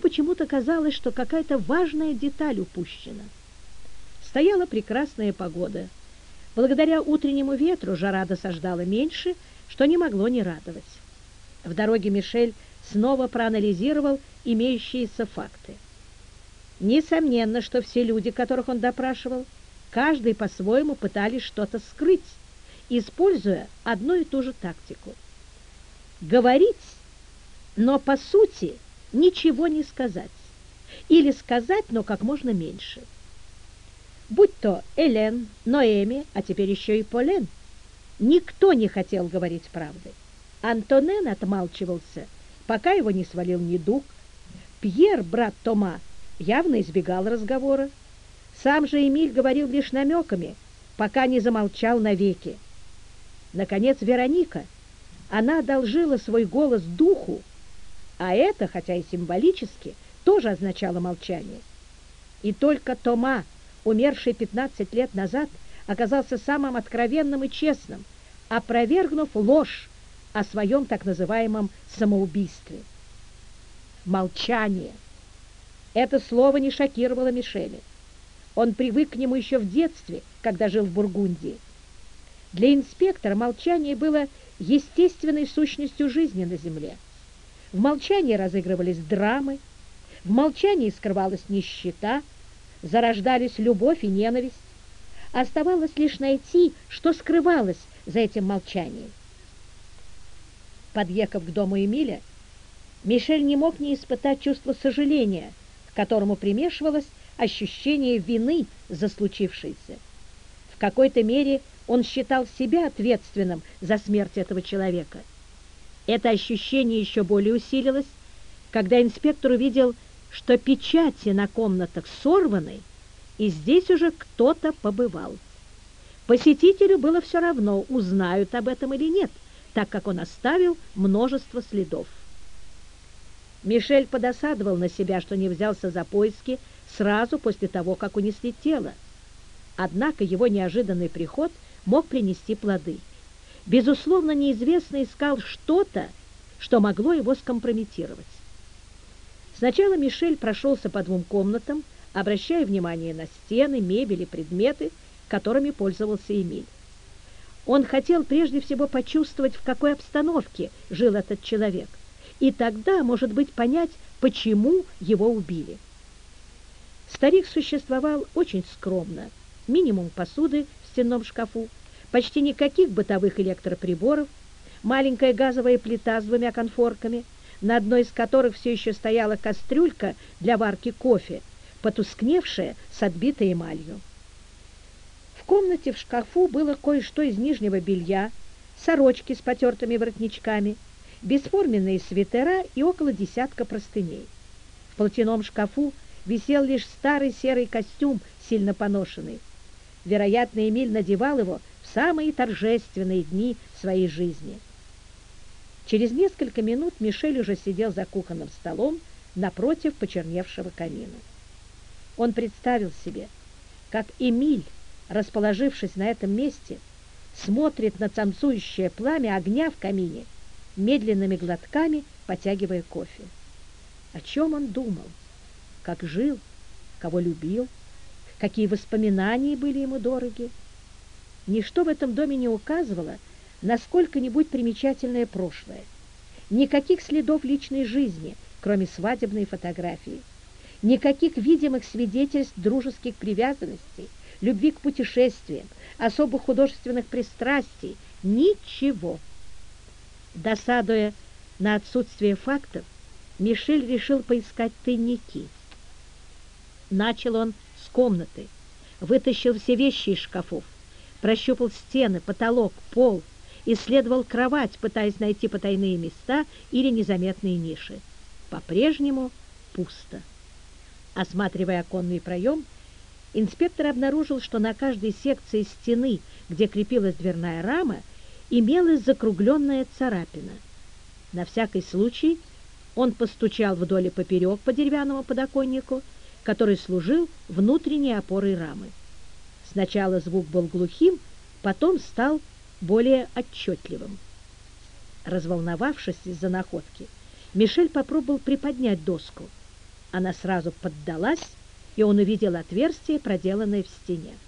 почему-то казалось, что какая-то важная деталь упущена. Стояла прекрасная погода. Благодаря утреннему ветру жара досаждала меньше, что не могло не радовать. В дороге Мишель снова проанализировал имеющиеся факты. Несомненно, что все люди, которых он допрашивал, каждый по-своему пытались что-то скрыть, используя одну и ту же тактику. Говорить, но по сути ничего не сказать. Или сказать, но как можно меньше. Будь то Элен, Ноэми, а теперь еще и Полен, никто не хотел говорить правды. Антонен отмалчивался, пока его не свалил недуг. Пьер, брат Тома, явно избегал разговора. Сам же Эмиль говорил лишь намеками, пока не замолчал навеки. Наконец, Вероника, она одолжила свой голос духу, а это, хотя и символически, тоже означало молчание. И только Тома, умерший 15 лет назад, оказался самым откровенным и честным, опровергнув ложь о своем так называемом самоубийстве. Молчание. Это слово не шокировало Мишеля. Он привык к нему еще в детстве, когда жил в Бургундии. Для инспектора молчание было естественной сущностью жизни на земле. В молчании разыгрывались драмы, в молчании скрывалась нищета, зарождались любовь и ненависть. Оставалось лишь найти, что скрывалось за этим молчанием. Подъехав к дому Эмиля, Мишель не мог не испытать чувство сожаления, к которому примешивалось ощущение вины за случившееся. В какой-то мере он считал себя ответственным за смерть этого человека. Это ощущение еще более усилилось, когда инспектор увидел, что печати на комнатах сорваны, и здесь уже кто-то побывал. Посетителю было все равно, узнают об этом или нет, так как он оставил множество следов. Мишель подосадовал на себя, что не взялся за поиски сразу после того, как унесли тело. Однако его неожиданный приход мог принести плоды. Безусловно, неизвестный искал что-то, что могло его скомпрометировать. Сначала Мишель прошелся по двум комнатам, обращая внимание на стены, мебель и предметы, которыми пользовался Эмиль. Он хотел прежде всего почувствовать, в какой обстановке жил этот человек, и тогда, может быть, понять, почему его убили. Старик существовал очень скромно. Минимум посуды в стенном шкафу, почти никаких бытовых электроприборов, маленькая газовая плита с двумя конфорками, на одной из которых все еще стояла кастрюлька для варки кофе, потускневшая с отбитой эмалью. В комнате в шкафу было кое-что из нижнего белья, сорочки с потертыми воротничками, бесформенные свитера и около десятка простыней. В платяном шкафу висел лишь старый серый костюм, сильно поношенный. Вероятно, Эмиль надевал его в самые торжественные дни своей жизни. Через несколько минут Мишель уже сидел за кухонным столом напротив почерневшего камина. Он представил себе, как Эмиль, расположившись на этом месте, смотрит на танцующее пламя огня в камине, медленными глотками потягивая кофе. О чем он думал? Как жил? Кого любил? Какие воспоминания были ему дороги? Ничто в этом доме не указывало на сколько-нибудь примечательное прошлое. Никаких следов личной жизни, кроме свадебной фотографии. Никаких видимых свидетельств дружеских привязанностей, любви к путешествиям, особых художественных пристрастий. Ничего. Досадуя на отсутствие фактов, Мишель решил поискать тайники. Начал он с комнаты, вытащил все вещи из шкафов, прощупал стены, потолок, пол, исследовал кровать, пытаясь найти потайные места или незаметные ниши. По-прежнему пусто. Осматривая оконный проем, инспектор обнаружил, что на каждой секции стены, где крепилась дверная рама, имелась закругленная царапина. На всякий случай он постучал вдоль и поперек по деревянному подоконнику, который служил внутренней опорой рамы. Сначала звук был глухим, потом стал более отчетливым. Разволновавшись из-за находки, Мишель попробовал приподнять доску. Она сразу поддалась, и он увидел отверстие, проделанное в стене.